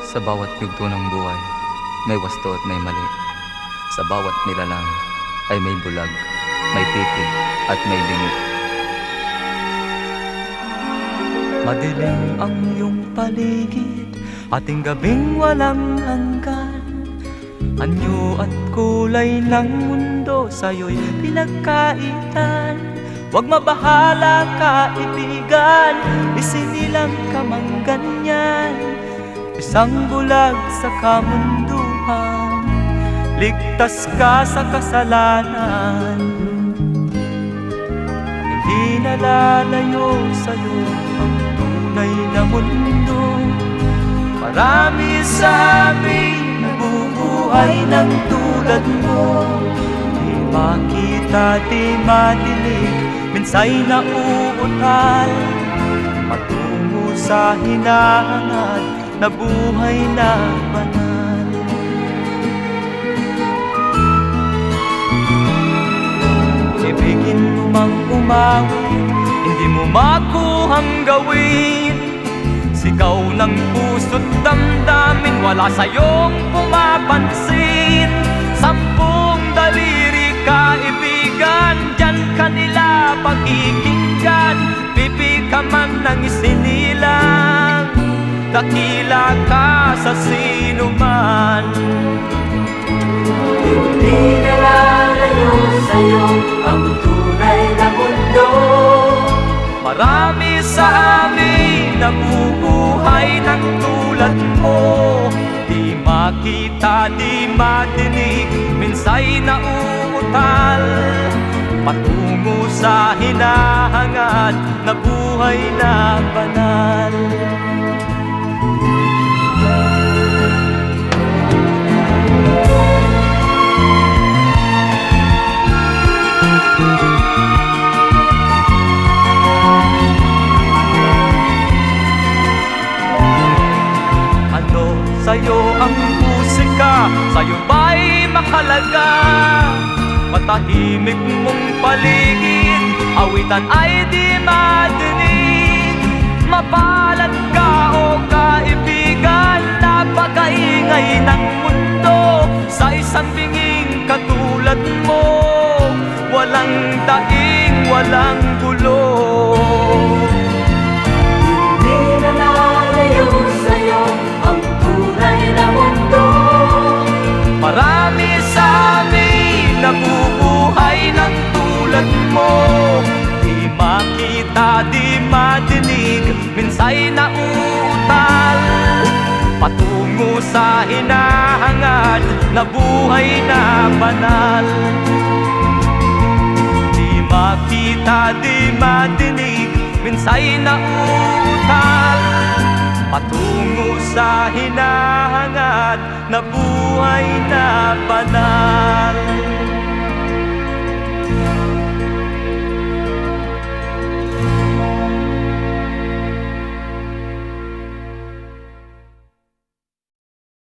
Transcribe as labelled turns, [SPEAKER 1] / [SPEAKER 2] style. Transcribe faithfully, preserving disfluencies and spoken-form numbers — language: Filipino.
[SPEAKER 1] Sa bawat yugto ng buhay, may wasto at may mali. Sa bawat nilalang ay may bulag, may titig at may bingi. Madilim ang iyong paligid, ating gabing walang hanggan. Anyo at kulay ng mundo sa'yo'y pinagkaitan. Huwag mabahala kaibigan, isinilang ka mang ganyan. Isang bulag sa kamunduhan, ligtas ka sa kasalanan. Hindi nalalayo sa'yo ang tunay na mundo. Marami sa amin nabubuhay ng tulad mo. Di makita, di madinig, minsay nauutal. Patungo sa hinahangad na buhay na banal. Ibigin mo mang umawin, hindi mo makuhang gawin. Sigaw ng puso't damdamin, wala sa'yong pumapansin. Sampung daliri kaibigan, diyan kanila pakikinggan. Pipi ka man ng isinilang, dakila ka sa sinuman.
[SPEAKER 2] Hindi nalalayo sa'yo ang tunay na mundo.
[SPEAKER 1] Marami sa amin nabubuhay ng tulad mo. Di makita, di madinig, minsay nauutal. Patungo sa hinahangad na buhay na banal. Sa'yo ang musika, sa'yo ba'y mahalaga? Matahimik mong paligid, awitan ay di madinig. Mapalad ka o kaibigan, napakaingay ng mundo. Sa isang binging katulad mo, walang daing, walang gulo.
[SPEAKER 2] Di nalalayo sa'yo ang tunay na mundo.
[SPEAKER 1] Marami sa amin nabubuhay ng tulad mo. Di makita, di madinig, minsay nauutal. Patungo sa hinahangad na buhay na banal. Di makita, di madinig, minsay nauutal. Patungo sa hinahangad na buhay na banal.